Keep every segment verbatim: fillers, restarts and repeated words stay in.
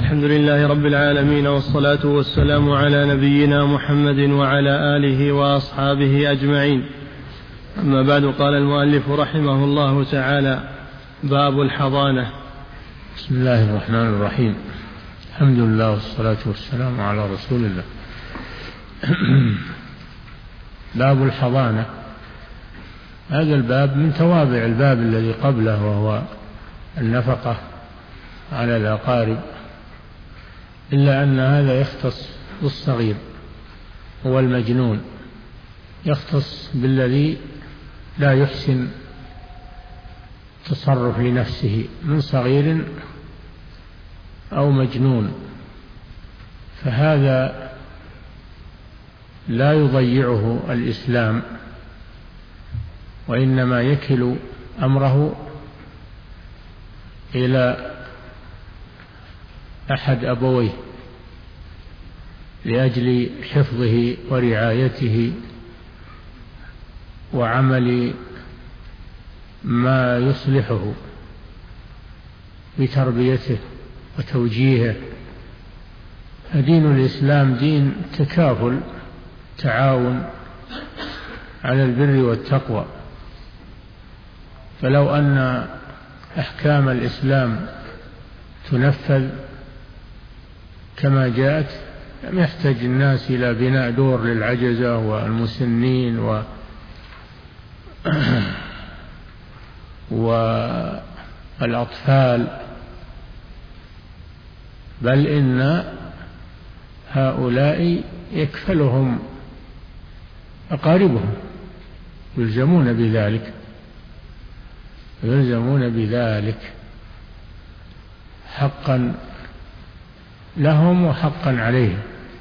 الحمد لله رب العالمين، والصلاة والسلام على نبينا محمد وعلى آله وأصحابه أجمعين. أما بعد، قال المؤلف رحمه الله تعالى: باب الحضانة. بسم الله الرحمن الرحيم. الحمد لله والصلاة والسلام على رسول الله. باب الحضانة، هذا الباب من توابع الباب الذي قبله، وهو النفقة على الأقارب، إلا أن هذا يختص بالصغير، هو المجنون، يختص بالذي لا يحسن تصرف لنفسه من صغير أو مجنون، فهذا لا يضيعه الإسلام، وإنما يكل أمره إلى أحد أبويه لأجل حفظه ورعايته وعمل ما يصلحه بتربيته وتوجيهه. فدين الإسلام دين تكافل، تعاون على البر والتقوى، فلو أن أحكام الإسلام تنفذ كما جاءت لم يحتاج الناس إلى بناء دور للعجزة والمسنين و والأطفال، بل إن هؤلاء يكفلهم أقاربهم، يلزمون بذلك يلزمون بذلك حقا لهم وحقا عليهم.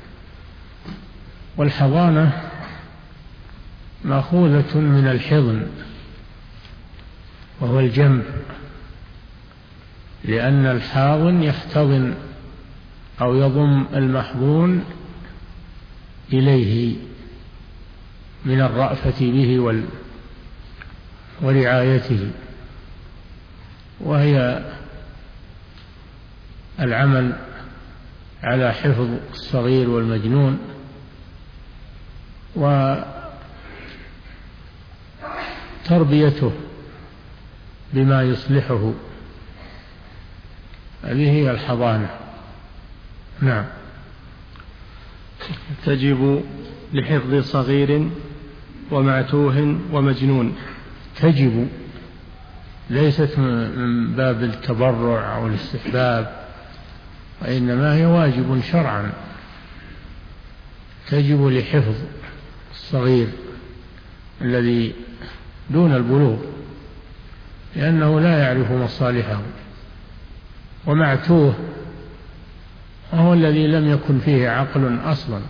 والحضانة مأخوذة من الحضن، وهو الجنب، لأن الحاضن يحتضن أو يضم المحضون إليه من الرأفة به ورعايته، وهي العمل على حفظ الصغير والمجنون وتربيته بما يصلحه. هذه هي الحضانة. نعم. تجب لحفظ صغير ومعتوه ومجنون. تجب، ليست من باب التبرع أو الاستحباب، وإنما هي واجب شرعا. تجب لحفظ الصغير الذي دون البلوغ، لأنه لا يعرف مصالحه. ومعتوه وهو الذي لم يكن فيه عقل أصلا،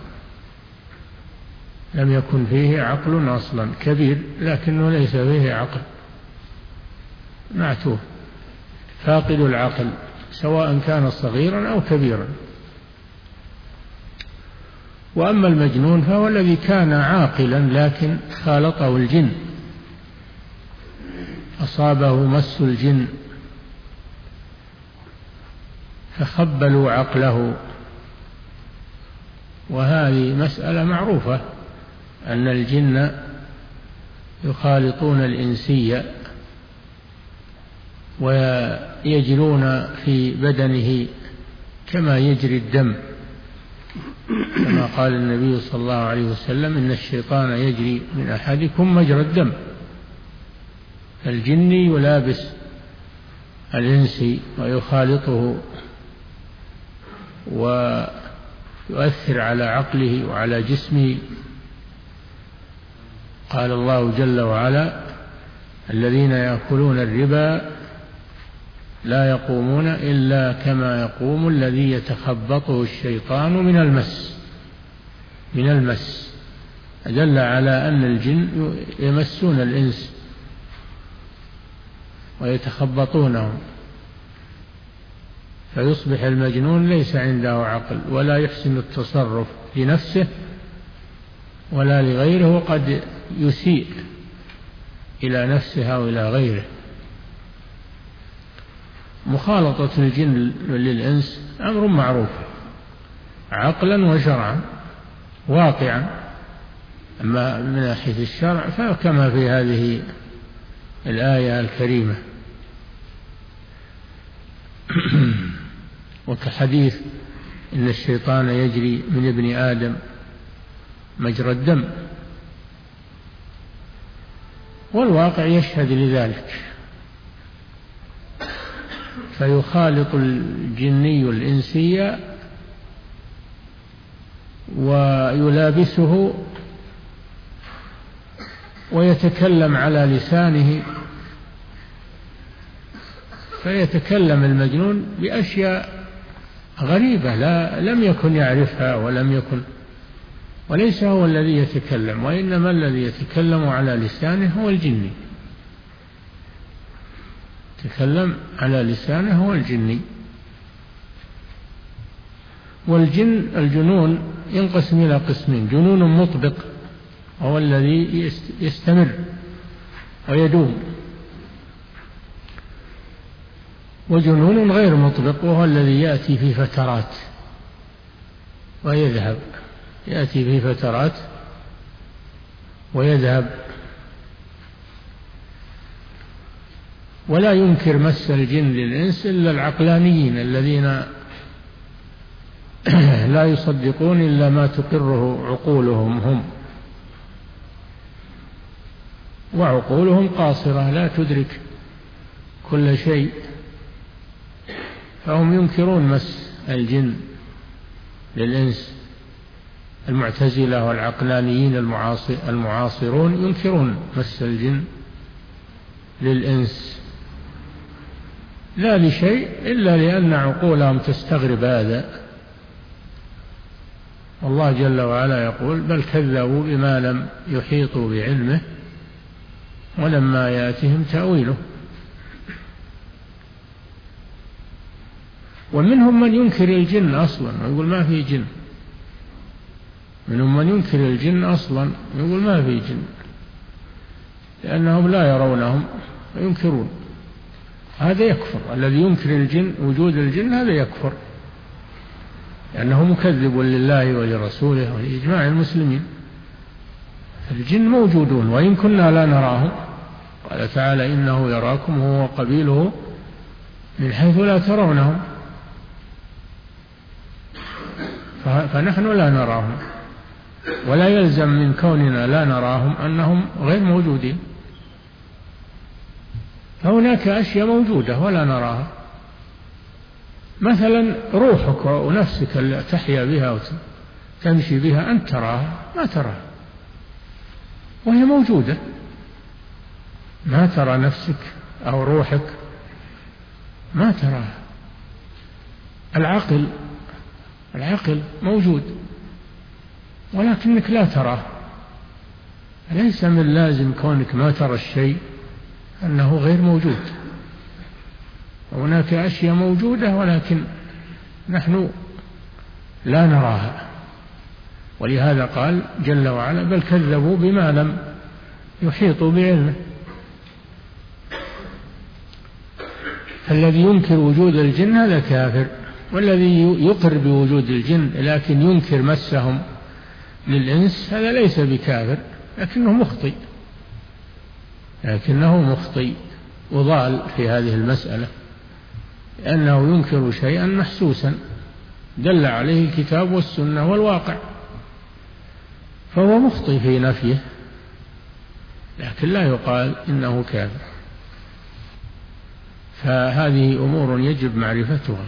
لم يكن فيه عقل أصلا، كبير لكنه ليس فيه عقل، معتوه فاقد العقل، سواء كان صغيرا أو كبيرا. وأما المجنون فهو الذي كان عاقلا لكن خالطه الجن، أصابه مس الجن فخبلوا عقله. وهذه مسألة معروفة، أن الجن يخالطون الإنسية ويجرون في بدنه كما يجري الدم، كما قال النبي صلى الله عليه وسلم: إن الشيطان يجري من أحدكم مجرى الدم. الجن يلابس الإنسي ويخالطه ويؤثر على عقله وعلى جسمه. قال الله جل وعلا: الذين يأكلون الربا لا يقومون إلا كما يقوم الذي يتخبطه الشيطان من المس من المس دل على أن الجن يمسون الإنس ويتخبطونهم، فيصبح المجنون ليس عنده عقل ولا يحسن التصرف لنفسه ولا لغيره، وقد يسيء إلى نفسه أو إلى غيره. مخالطة الجن للإنس أمر معروف عقلا وشرعا واقعا. أما من ناحية الشرع فكما في هذه الآية الكريمة. وكحديث إن الشيطان يجري من ابن آدم مجرى الدم، والواقع يشهد لذلك. فيخالط الجني الإنسي ويلابسه ويتكلم على لسانه، فيتكلم المجنون بأشياء غريبة لا لم يكن يعرفها ولم يكن وليس هو الذي يتكلم، وإنما الذي يتكلم على لسانه هو الجني، يتكلم على لسانه هو الجني. والجن الجنون ينقسم إلى قسمين: جنون مطبق هو الذي يستمر ويدوم، وجنون غير مطبق وهو الذي يأتي في فترات ويذهب، يأتي في فترات ويذهب. ولا ينكر مس الجن للإنس إلا العقلانيين الذين لا يصدقون إلا ما تقره عقولهم هم، وعقولهم قاصرة لا تدرك كل شيء، فهم ينكرون مس الجن للإنس. المعتزلة والعقلانيين المعاصرون ينكرون مس الجن للإنس، لا لشيء إلا لأن عقولهم تستغرب هذا. والله جل وعلا يقول: بل كذبوا بما لم يحيطوا بعلمه ولما يأتهم تأويله. ومنهم من ينكر الجن أصلا ويقول ما في جن، منهم من ينكر الجن أصلا ويقول ما في جن، لأنهم لا يرونهم وينكرون. هذا يكفر، الذي ينكر الجن وجود الجن هذا يكفر، لأنه مكذب لله ولرسوله ولإجماع المسلمين. الجن موجودون وإن كنا لا نراهم، قال تعالى: إنه يراكم هو وقبيله من حيث لا ترونهم، فنحن لا نراهم، ولا يلزم من كوننا لا نراهم أنهم غير موجودين. فهناك أشياء موجودة ولا نراها، مثلا روحك ونفسك اللي تحيا بها وتمشي بها أنت تراها، ما تراها وهي موجودة. ما ترى نفسك أو روحك، ما تراها. العقل العقل موجود ولكنك لا تراه، ليس من لازم كونك ما ترى الشيء أنه غير موجود. هناك أشياء موجودة ولكن نحن لا نراها، ولهذا قال جل وعلا: بل كذبوا بما لم يحيطوا بعلمه. الذي ينكر وجود الجن هذا كافر، والذي يقر بوجود الجن لكن ينكر مسهم للإنس هذا ليس بكافر، لكنه مخطئ لكنه مخطئ وضال في هذه المسألة، لأنه ينكر شيئا محسوسا دل عليه الكتاب والسنة والواقع، فهو مخطئ في نفيه، لكن لا يقال إنه كافر. فهذه أمور يجب معرفتها.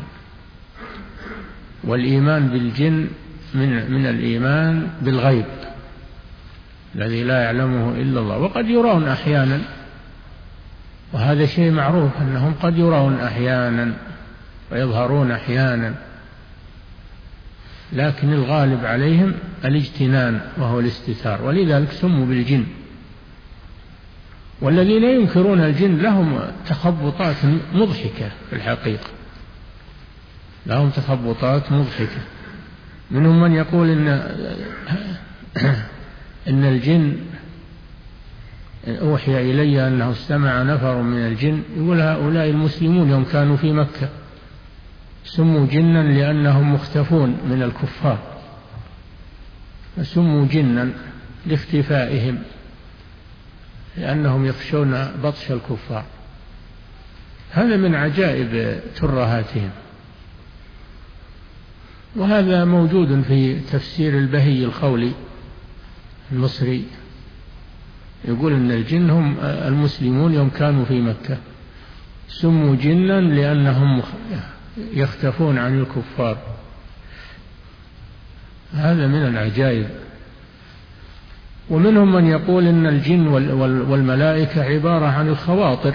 والإيمان بالجن من, من الإيمان بالغيب الذي لا يعلمه إلا الله. وقد يرون أحيانا، وهذا شيء معروف أنهم قد يرون أحيانا ويظهرون أحيانا، لكن الغالب عليهم الاجتنان وهو الاستتار، ولذلك سموا بالجن. والذين ينكرون الجن لهم تخبطات مضحكة في الحقيقة، لهم تخبطات مضحكة. منهم من يقول إن, إن الجن أوحي إلي أنه استمع نفر من الجن، يقول هؤلاء المسلمون يوم كانوا في مكة سموا جنا لأنهم مختفون من الكفار، سموا جنا لاختفائهم لأنهم يخشون بطش الكفار. هذا من عجائب ترهاتهم، وهذا موجود في تفسير البهي الخولي المصري، يقول أن الجن هم المسلمون يوم كانوا في مكة سموا جنا لأنهم يختفون عن الكفار. هذا من العجائب. ومنهم من يقول أن الجن والملائكة عبارة عن الخواطر.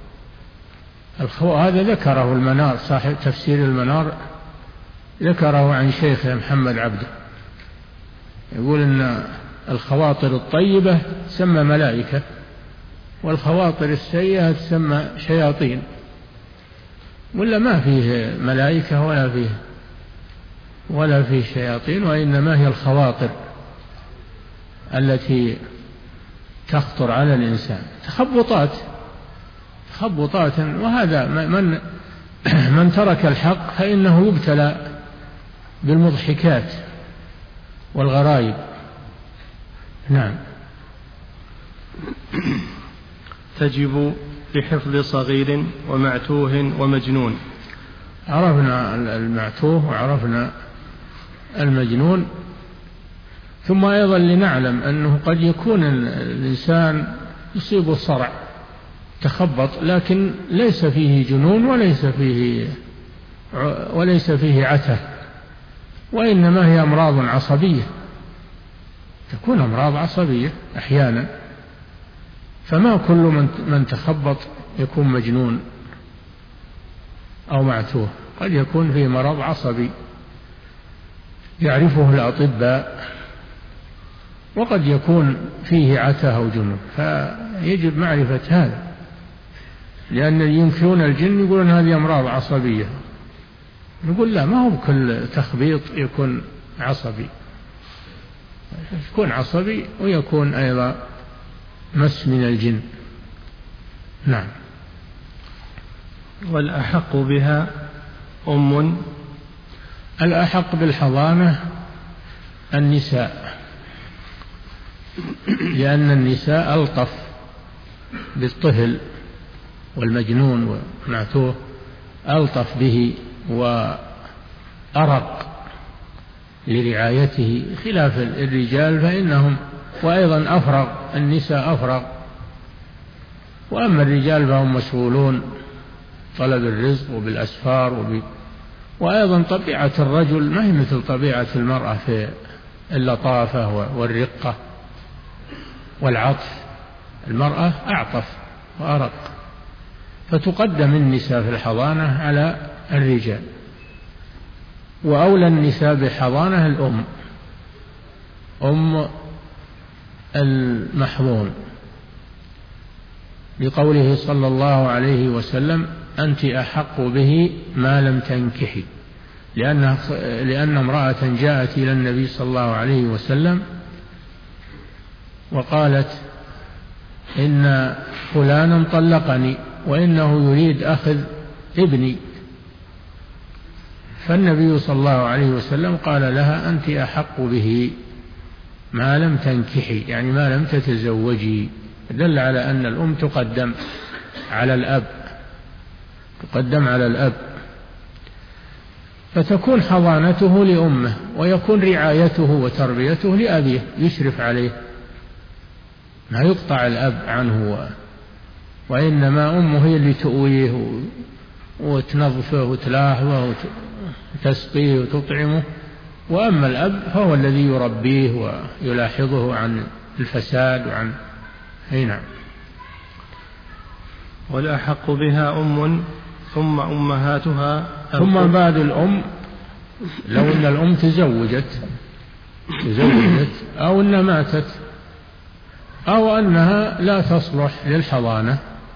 هذا ذكره المنار، صاحب تفسير المنار ذكره عن شيخه محمد عبده، يقول أن الخواطر الطيبة تسمى ملائكة، والخواطر السيئة تسمى شياطين، ولا ما فيه ملائكة ولا فيه ولا فيه شياطين، وإنما هي الخواطر التي تخطر على الإنسان، تخبطات تخبطات. وهذا من من ترك الحق فإنه يبتلى بالمضحكات والغرائب. نعم. تجب لحفظ صغير ومعتوه ومجنون. عرفنا المعتوه وعرفنا المجنون. ثم أيضا لنعلم أنه قد يكون الإنسان يصيبه صرع تخبط، لكن ليس فيه جنون وليس فيه وليس فيه عته، وإنما هي أمراض عصبية، تكون أمراض عصبية أحيانا. فما كل من من تخبط يكون مجنون أو معتوه، قد يكون فيه مرض عصبي يعرفه الأطباء، وقد يكون فيه عته أو جنون، فيجب معرفة هذا، لأن ينكرون الجن يقولون هذه أمراض عصبية. نقول لا، ما هو كل تخبيط يكون عصبي، يكون عصبي ويكون أيضا مس من الجن. نعم. والأحق بها أم. الأحق بالحضانة النساء، لأن النساء ألطف بالطفل والمجنون والمعتوه، ألطف به وأرق لرعايته، خلاف الرجال فإنهم وأيضا أفرغ، النساء أفرغ، وأما الرجال فهم مشغولون طلب الرزق وبالأسفار وب... وأيضا طبيعة الرجل ما هي مثل طبيعة المرأة في اللطافة والرقة والعطف، المرأة أعطف وأرق، فتقدم النساء في الحضانة على الرجال. وأولى النساء بالحضانة الأم، أم المحظون، لقوله صلى الله عليه وسلم أنت أحق به ما لم تنكحي، لأن, لأن امرأة جاءت إلى النبي صلى الله عليه وسلم وقالت إن فلانا طلقني وإنه يريد أخذ ابني، فالنبي صلى الله عليه وسلم قال لها أنت أحق به ما لم تنكحي، يعني ما لم تتزوجي، دل على أن الأم تقدم على الأب، تقدم على الأب، فتكون حضانته لأمه، ويكون رعايته وتربيته لأبيه، يشرف عليه، ما يقطع الأب عنه، وإنما أمه هي اللي تؤويه وتنظفه وتلاحظه وتسقيه وتطعمه، وأما الأب فهو الذي يربيه ويلاحظه عن الفساد وعن هنا. والأحق بها أم ثم أمهاتها، ثم بعد الأم لو أن الأم تزوجت تزوجت أو أنها ماتت أو أنها لا تصلح للحضانة،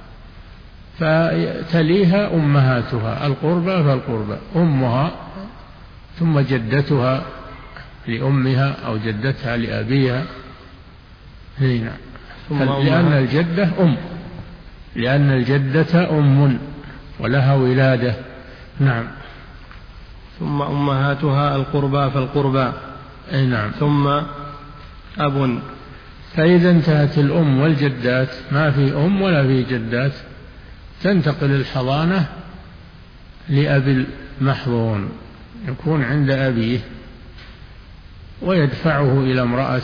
فتليها أمهاتها، القربى فالقربى، أمها ثم جدتها لأمها أو جدتها لأبيها هنا. لأن الجدة أم لأن الجدة أم ولها ولادة. نعم. ثم أمهاتها القربى فالقربى. أي نعم. ثم أب. فإذا انتهت الأم والجدات ما في أم ولا في جدات تنتقل الحضانة لأبي المحظون، يكون عند أبيه ويدفعه إلى امرأة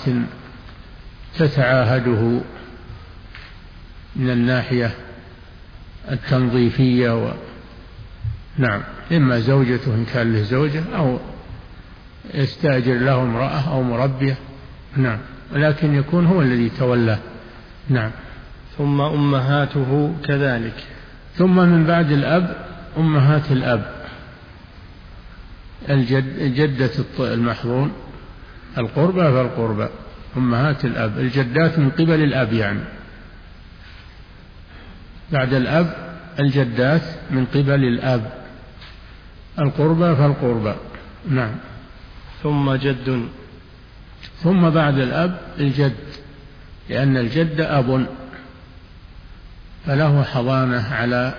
تتعاهده من الناحية التنظيفية و... نعم، إما زوجته إن كان له زوجة أو يستأجر له امرأة أو مربية. نعم، ولكن يكون هو الذي تولاه. نعم. ثم أمهاته كذلك. ثم من بعد الأب أمهات الأب، الجد جدة المحظون القربى فالقربى، أمهات الأب الجدات من قبل الأب، يعني بعد الأب الجدات من قبل الأب القربى فالقربى. نعم. ثم جد. ثم بعد الأب الجد، لأن الجد أب فله حضانة على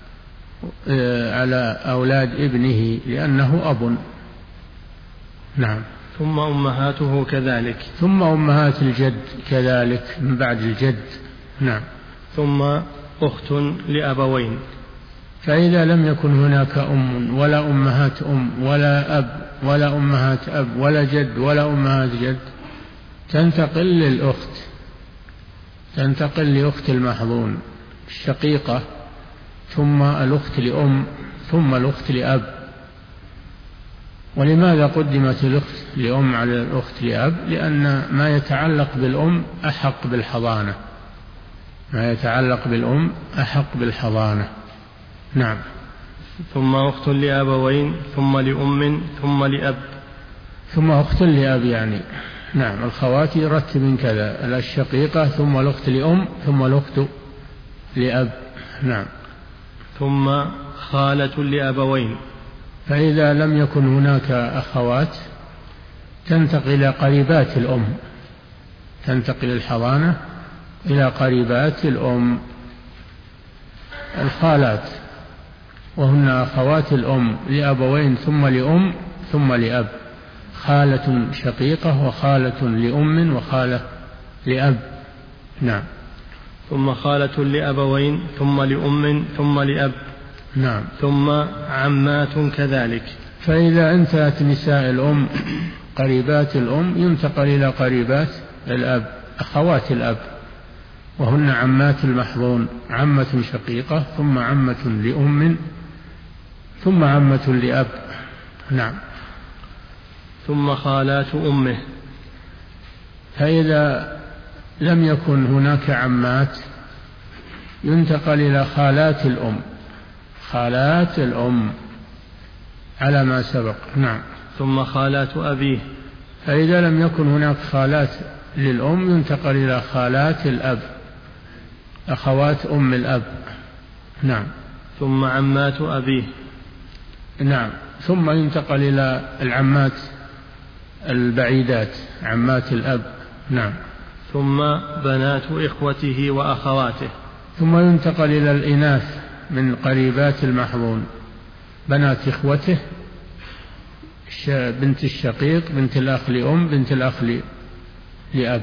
على أولاد ابنه لأنه أب. نعم. ثم أمهاته كذلك. ثم أمهات الجد كذلك من بعد الجد. نعم. ثم أخت لأبوين. فإذا لم يكن هناك أم ولا أمهات أم ولا أب ولا أمهات أب ولا جد ولا أمهات جد تنتقل للأخت، تنتقل لأخت المحظون الشقيقة، ثم الأخت لأم، ثم الأخت لأب. ولماذا قدمت الأخت لأم على الأخت لأب؟ لأن ما يتعلق بالأم أحق بالحضانة، ما يتعلق بالأم أحق بالحضانة. نعم. ثم أخت لأبوين ثم لأم ثم لأب. ثم أخت لأب يعني نعم، الخوات يرتب من كذا، الشقيقة ثم الأخت لأم ثم الأخت لأب. نعم. ثم خالة لأبوين. فإذا لم يكن هناك أخوات تنتقل إلى قريبات الأم، تنتقل الحضانة إلى قريبات الأم الخالات، وهن أخوات الأم لأبوين ثم لأم ثم لأب، خالة شقيقة وخالة لأم وخالة لأب. نعم. ثم خالة لأبوين ثم لأم ثم لأب. نعم. ثم عمات كذلك. فإذا انتهت نساء الأم قريبات الأم ينتقل إلى قريبات الأب، أخوات الأب، وهن عمات المحظون، عمة شقيقة ثم عمة لأم ثم عمة لأب. نعم. ثم خالات أمه. فإذا لم يكن هناك عمات ينتقل إلى خالات الأم، خالات الأم على ما سبق. نعم. ثم خالات أبيه. فإذا لم يكن هناك خالات للأم ينتقل إلى خالات الأب، أخوات أم الأب. نعم. ثم عمات أبيه. نعم. ثم ينتقل إلى العمات البعيدات، عمات الأب. نعم. ثم بنات إخوته وأخواته. ثم ينتقل إلى الإناث من قريبات المحظون، بنات إخوته، بنت الشقيق، بنت الأخ لأم، بنت الأخ لأب،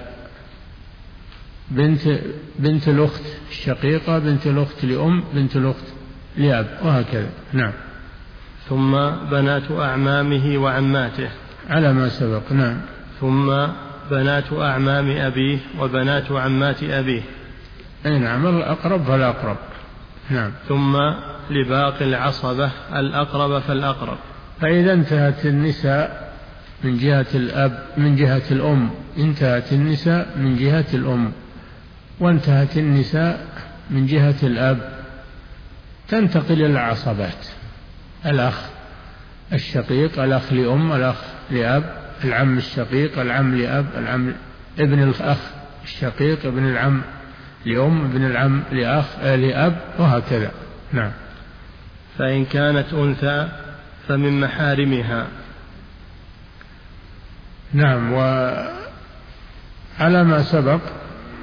بنت بنت الأخت الشقيقة، بنت الأخت لأم، بنت الأخت لأب، وهكذا. نعم. ثم بنات أعمامه وعماته على ما سبق. نعم. ثم بنات أعمام أبيه وبنات عمات أبيه. أي نعم، الأقرب فالأقرب. نعم. ثم لباقي العصبة الأقرب فالأقرب. فإذا انتهت النساء من جهة الأب من جهة الأم انتهت النساء من جهة الأم، وانتهت النساء من جهة الأب تنتقل إلى العصبات، الأخ الشقيق، الأخ لأم، الأخ لأب، العم الشقيق، العم لأب، العم ابن الأخ الشقيق، ابن العم لأم، ابن العم لأخ لأب، وهكذا. نعم. فإن كانت أنثى فمن محارمها. نعم. وعلى ما سبق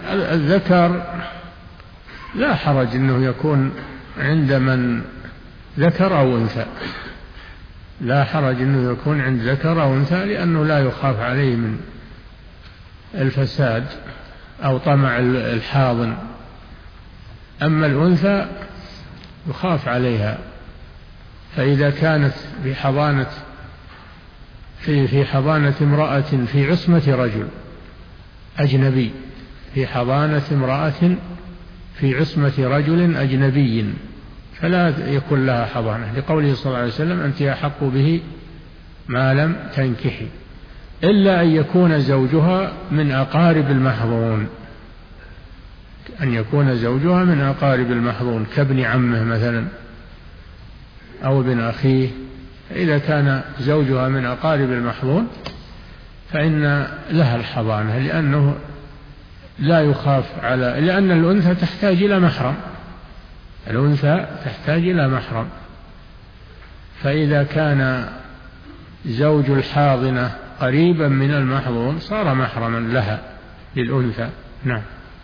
الذكر لا حرج أنه يكون عند من ذكر أو أنثى، لا حرج أنه يكون عند ذكر أو أنثى، لأنه لا يخاف عليه من الفساد أو طمع الحاضن. أما الأنثى يخاف عليها، فإذا كانت في حضانة في في حضانة امرأة في عصمة رجل أجنبي، في حضانة امرأة في عصمة رجل أجنبي، فلا يكون لها حضانة، لقوله صلى الله عليه وسلم: أنت أحق به ما لم تنكحي، إلا أن يكون زوجها من أقارب المحظون، أن يكون زوجها من أقارب المحظون كابن عمه مثلا أو ابن أخيه. إذا كان زوجها من أقارب المحظون فإن لها الحضانة، لأنه لا يخاف على، لأن الأنثى تحتاج إلى محرم، الأنثى تحتاج إلى محرم، فإذا كان زوج الحاضنة قريبا من المحظون صار محرما لها للأنثى. نعم.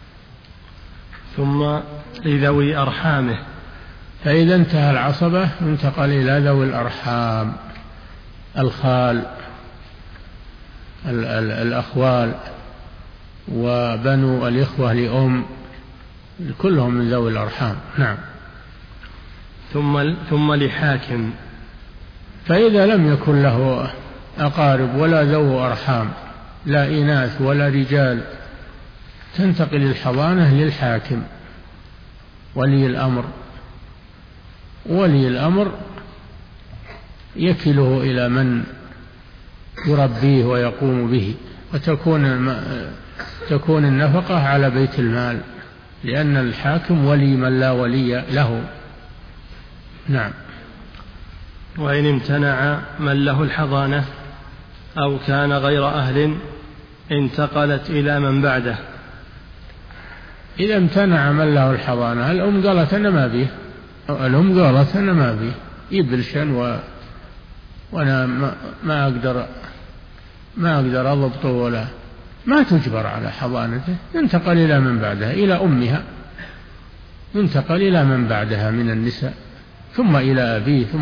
ثم لذوي أرحامه، فإذا انتهى العصبة انتقل إلى ذوي الأرحام، الخال، الأخوال، وبنو الإخوة لأم، كلهم من ذوي الأرحام. نعم. ثم ثم لحاكم، فإذا لم يكن له أقارب ولا ذو أرحام، لا إناث ولا رجال، تنتقل الحضانة للحاكم ولي الأمر. ولي الأمر يكله إلى من يربيه ويقوم به، وتكون تكون النفقة على بيت المال، لأن الحاكم ولي من لا ولي له. نعم. وإن امتنع من له الحضانة أو كان غير أهل انتقلت إلى من بعده. إذا امتنع من له الحضانة، الأم قالت أنا ما بيه، الأم قالت أنا ما بيه يبلشن و... وأنا ما... ما أقدر ما أقدر أضبطه، ولا ما تجبر على حضانته، ينتقل إلى من بعدها، إلى أمها، ينتقل إلى من بعدها من النساء، ثم إلى أبيه، ثم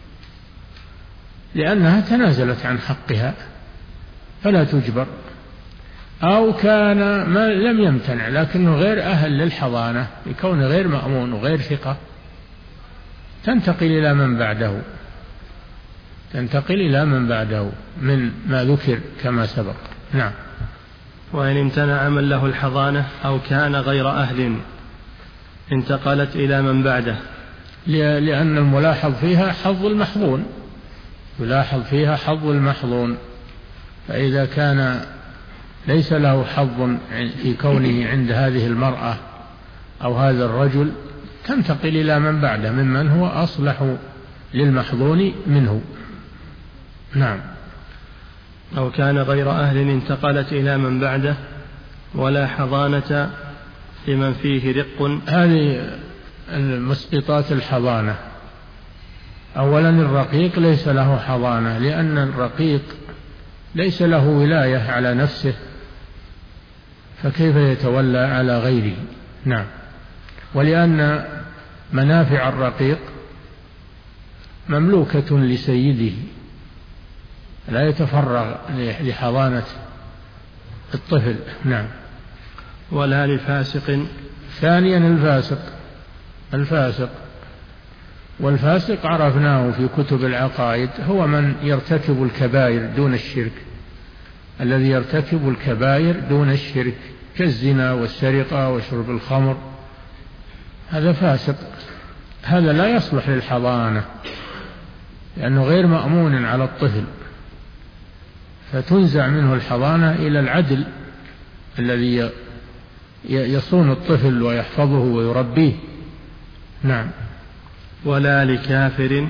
لأنها تنازلت عن حقها فلا تجبر. أو كان ما لم يمتنع لكنه غير أهل للحضانة لكونه غير مأمون وغير ثقة، تنتقل إلى من بعده، تنتقل إلى من بعده من ما ذكر كما سبق. نعم. وإن امتنع من له الحضانة أو كان غير أهل انتقلت إلى من بعده، لأن الملاحظ فيها حظ المحظون، يلاحظ فيها حظ المحظون، فإذا كان ليس له حظ في كونه عند هذه المرأة أو هذا الرجل تنتقل إلى من بعده ممن هو أصلح للمحظون منه. نعم. أو كان غير أهل انتقلت إلى من بعده ولا حضانة لمن فيه رق. هذه المسقطات الحضانة. أولا الرقيق ليس له حضانة، لأن الرقيق ليس له ولاية على نفسه، فكيف يتولى على غيره. نعم. ولأن منافع الرقيق مملوكة لسيده، لا يتفرغ لحضانة الطفل. نعم. ولا لفاسق. ثانيا الفاسق، الفاسق والفاسق عرفناه في كتب العقائد، هو من يرتكب الكبائر دون الشرك، الذي يرتكب الكبائر دون الشرك كالزنا والسرقة وشرب الخمر، هذا فاسق، هذا لا يصلح للحضانة لأنه غير مأمون على الطفل، فتنزع منه الحضانة إلى العدل الذي يصون الطفل ويحفظه ويربيه. نعم. ولا لكافر.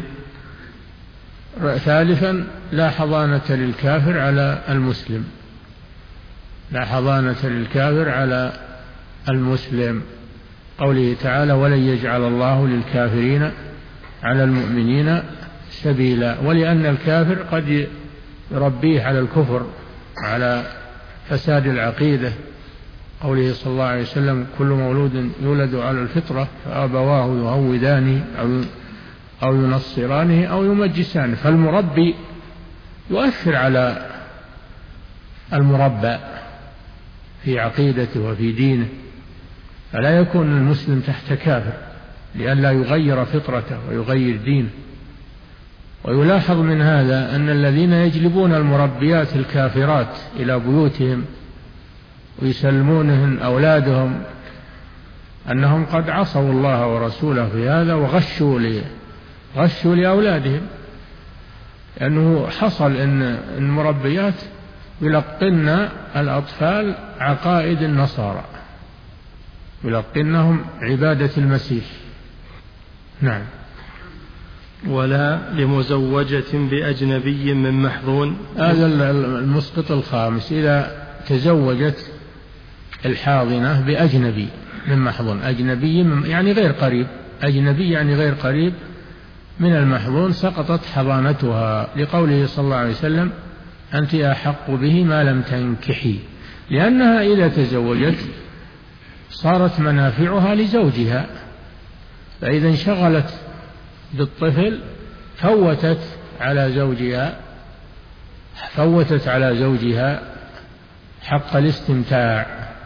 ثالثا لا حضانة للكافر على المسلم، لا حضانة للكافر على المسلم، قوله تعالى ولن يجعل الله للكافرين على المؤمنين سبيلا، ولأن الكافر قد يربيه على الكفر على فساد العقيدة قوله صلى الله عليه وسلم كل مولود يولد على الفطرة فأبواه يهودانه أو أو ينصرانه أو يمجسانه. فالمربي يؤثر على المربى في عقيدته وفي دينه، فلا يكون المسلم تحت كافر لئلا يغير فطرته ويغير دينه. ويلاحظ من هذا أن الذين يجلبون المربيات الكافرات إلى بيوتهم ويسلمونهن أولادهم أنهم قد عصوا الله ورسوله في هذا وغشوا لي غشوا لأولادهم، لأنه حصل أن المربيات يلقن الأطفال عقائد النصارى، يلقنهم عبادة المسيح. نعم. ولا لمزوجة بأجنبي من محظون. هذا المسقط الخامس، إذا تزوجت الحاضنة بأجنبي من محظون، أجنبي من يعني غير قريب، أجنبي يعني غير قريب من المحظون، سقطت حضانتها، لقوله صلى الله عليه وسلم أنت أحق به ما لم تنكحي، لأنها إذا تزوجت صارت منافعها لزوجها، فإذا انشغلت بالطفل فوتت على زوجها فوتت على زوجها حق الاستمتاع.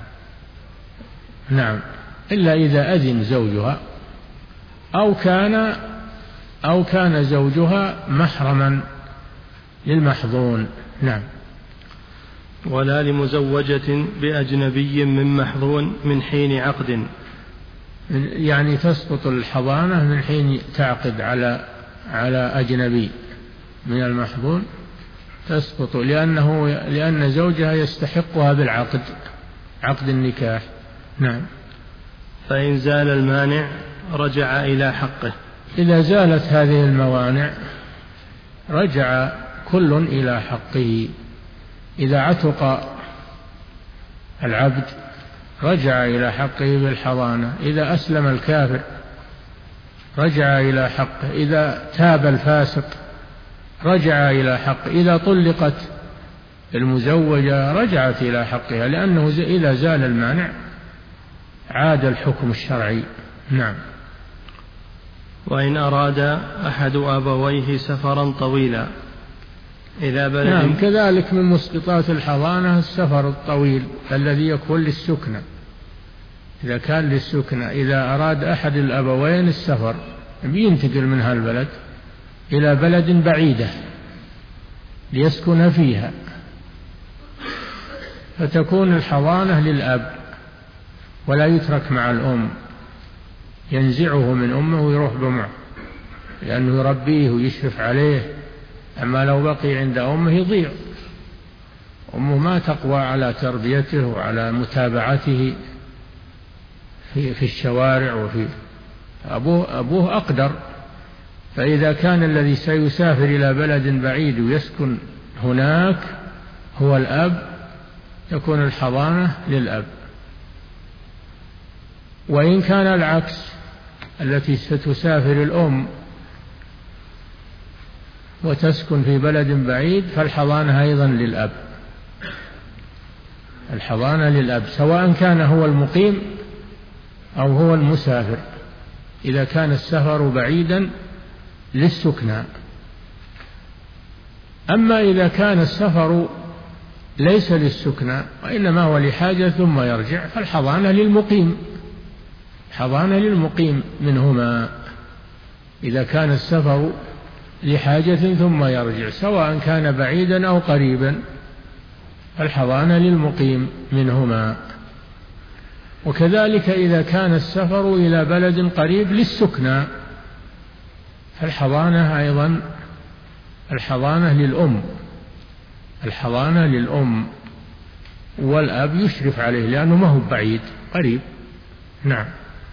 نعم، إلا إذا أذن زوجها أو كان أو كان زوجها محرما للمحظون. نعم. ولا لمزوجة بأجنبي من محظون من حين عقد، يعني تسقط الحضانة من حين تعقد على على أجنبي من المحظون، تسقط لأنه لأن زوجها يستحقها بالعقد، عقد النكاح. نعم. فإن زال المانع رجع إلى حقه. إذا زالت هذه الموانع رجع كل إلى حقه. إذا عتق العبد رجع إلى حقه بالحضانة، إذا أسلم الكافر رجع إلى حقه، إذا تاب الفاسق رجع إلى حقه، إذا طلقت المزوجة رجعت إلى حقها، لأنه إذا زال المانع عاد الحكم الشرعي. نعم. وإن أراد أحد أبويه سفرا طويلا إلى بلد. نعم، كذلك من مسقطات الحضانة السفر الطويل الذي يكون للسكنة، إذا كان للسكنة، إذا أراد أحد الأبوين السفر ينتقل من هالبلد إلى بلد بعيدة ليسكن فيها، فتكون الحضانة للأب ولا يترك مع الأم، ينزعه من أمه ويروح بمعه لأنه يربيه ويشرف عليه. أما لو بقي عند أمه يضيع، أمه ما تقوى على تربيته وعلى متابعته في, في الشوارع، وفي أبوه, أبوه أقدر. فإذا كان الذي سيسافر إلى بلد بعيد ويسكن هناك هو الأب تكون الحضانة للأب. وإن كان العكس، التي ستسافر الأم وتسكن في بلد بعيد فالحضانة أيضا للأب، الحضانة للأب سواء كان هو المقيم أو هو المسافر، إذا كان السفر بعيدا للسكنى. أما إذا كان السفر ليس للسكنى وإنما هو لحاجة ثم يرجع فالحضانة للمقيم، حضانة للمقيم منهما. إذا كان السفر لحاجة ثم يرجع سواء كان بعيدا أو قريبا فالحضانة للمقيم منهما. وكذلك إذا كان السفر إلى بلد قريب للسكنى فالحضانة أيضا الحضانة للأم، الحضانة للأم، والأب يشرف عليه لأنه ما هو بعيد، قريب. نعم.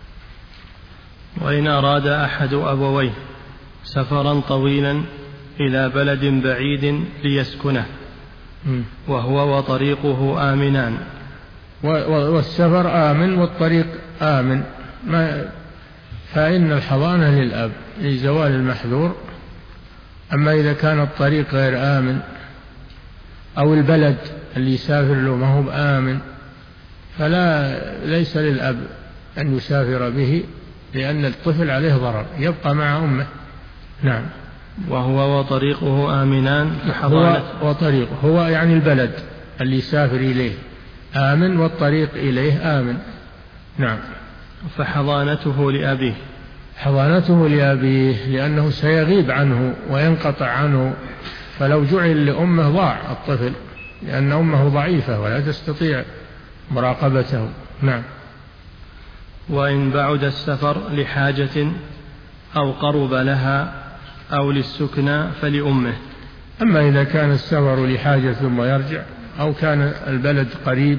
وإن أراد أحد أبويه سفرا طويلا إلى بلد بعيد ليسكنه وهو وطريقه آمنان. والسفر آمن والطريق آمن، ما فإن الحضانة للأب لزوال المحذور. أما إذا كان الطريق غير آمن أو البلد اللي يسافر له ما هو آمن فلا ليس للأب أن يسافر به، لأن الطفل عليه ضرر، يبقى مع أمه. نعم. وهو وطريقه آمنان هو وطريقه هو يعني البلد اللي يسافر إليه آمن، والطريق إليه آمن. نعم. فحضانته لأبيه حضانته لأبيه لأنه سيغيب عنه وينقطع عنه، فلو جعل لأمه ضاع الطفل، لأن أمه ضعيفة ولا تستطيع مراقبته. نعم. وإن بعد السفر لحاجة أو قرب لها أو للسكنى فلأمه. أما إذا كان السفر لحاجة ثم يرجع، أو كان البلد قريب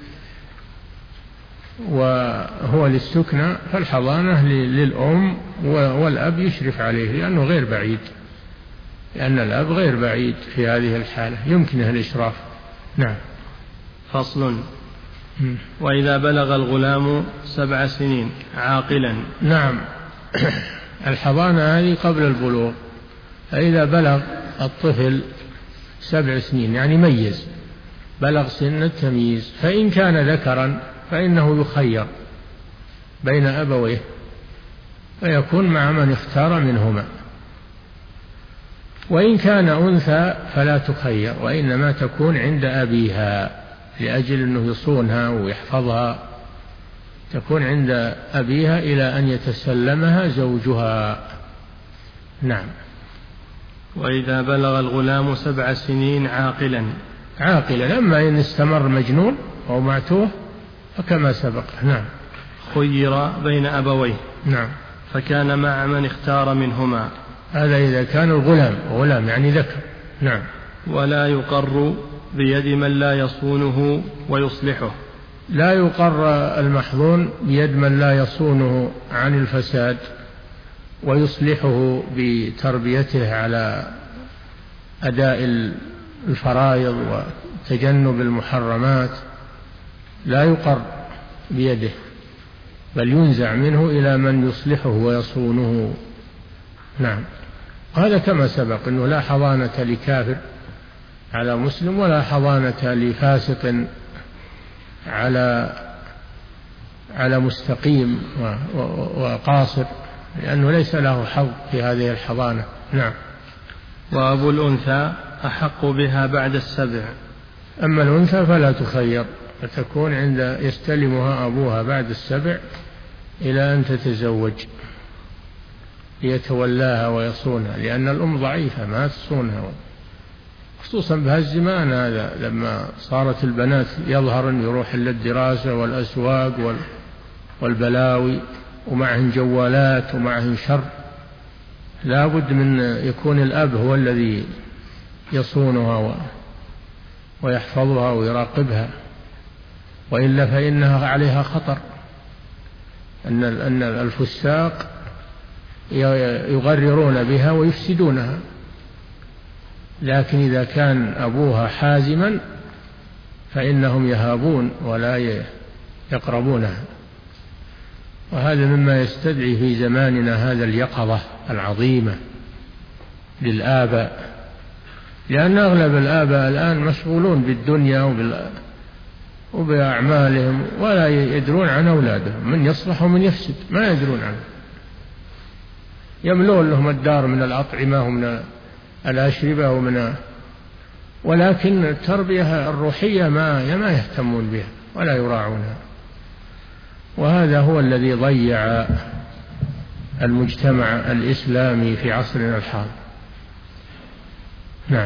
وهو للسكنى، فالحضانة للأم، والأب يشرف عليه لأنه غير بعيد، لأن الأب غير بعيد في هذه الحالة يمكنه الإشراف. نعم. فصل. وإذا بلغ الغلام سبع سنين عاقلا. نعم. الحضانة هذه قبل البلوغ، فإذا بلغ الطفل سبع سنين يعني ميز، بلغ سن التمييز، فإن كان ذكرا فإنه يخير بين أبويه، فيكون مع من اختار منهما، وإن كان أنثى فلا تخير، وإنما تكون عند أبيها لأجل أنه يصونها ويحفظها، تكون عند أبيها إلى أن يتسلمها زوجها. نعم. وإذا بلغ الغلام سبع سنين عاقلا. عاقلا، أما إن استمر مجنون أو معتوه فكما سبق. نعم. خير بين أبويه. نعم. فكان مع من اختار منهما. هذا إذا كان الغلام، غلام يعني ذكر. نعم. ولا يقر بيد من لا يصونه ويصلحه. لا يقر المحظون بيد من لا يصونه عن الفساد ويصلحه بتربيته على أداء الفرائض وتجنب المحرمات، لا يقر بيده، بل ينزع منه إلى من يصلحه ويصونه. نعم. هذا كما سبق أنه لا حضانة لكافر على مسلم، ولا حضانة لفاسق على على مستقيم وقاصر، لأنه ليس له حظ في هذه الحضانة. نعم. وأبو الأنثى أحق بها بعد السبع. أما الأنثى فلا تخير، فتكون عند يستلمها أبوها بعد السبع إلى أن تتزوج ليتولاها ويصونها، لأن الأم ضعيفة ما تصونها، خصوصا بهالزمان هذا لما صارت البنات يظهرن يروح للدراسة والأسواق والبلاوي ومعهن جوالات ومعهن شر، لا بد من يكون الأب هو الذي يصونها ويحفظها ويراقبها، وإلا فإنها عليها خطر، أن أن الفساق يغررون بها ويفسدونها. لكن إذا كان أبوها حازما فإنهم يهابون ولا يقربونها، وهذا مما يستدعي في زماننا هذا اليقظة العظيمة للآباء، لأن أغلب الآباء الآن مشغولون بالدنيا وبأعمالهم ولا يدرون عن أولادهم، من يصلح ومن يفسد ما يدرون عنه، يملون لهم الدار من الأطعمة ومن الأشربة ومن، ولكن التربية الروحية ما ما يهتمون بها ولا يراعونها، وهذا هو الذي ضيع المجتمع الإسلامي في عصرنا الحاضر. نعم.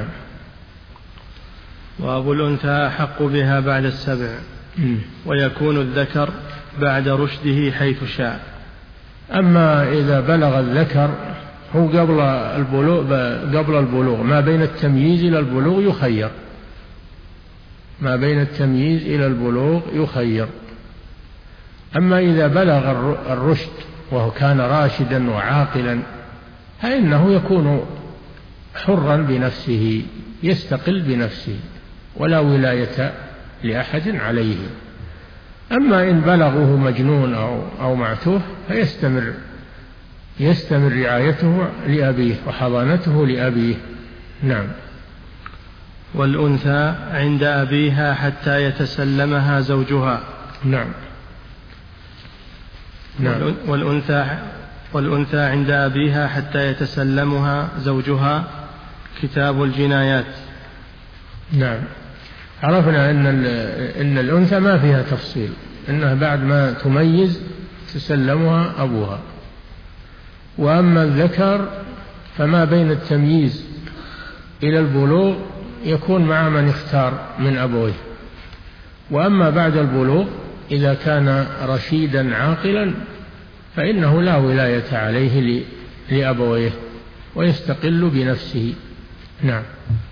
وأبو الأنثى أحق بها بعد السبع، ويكون الذكر بعد رشده حيث شاء. أما إذا بلغ الذكر هو قبل البلوغ، قبل البلوغ ما بين التمييز إلى البلوغ يخير، ما بين التمييز إلى البلوغ يخير. أما إذا بلغ الرشد وهو كان راشدا وعاقلا فإنه يكون حرا بنفسه، يستقل بنفسه ولا ولاية لأحد عليه. أما إن بلغه مجنون أو, أو معتوه فيستمر يستمر رعايته لأبيه وحضانته لأبيه. نعم. والأنثى عند أبيها حتى يتسلمها زوجها. نعم. نعم. والأنثى والأنثى عند أبيها حتى يتسلمها زوجها كتاب الجنايات. نعم. عرفنا أن إن الأنثى ما فيها تفصيل، إنها بعد ما تميز تسلمها أبوها. وأما الذكر فما بين التمييز إلى البلوغ يكون مع من اختار من أبويه. وأما بعد البلوغ إذا كان رشيدا عاقلا فإنه لا ولاية عليه لأبويه ويستقل بنفسه. نعم.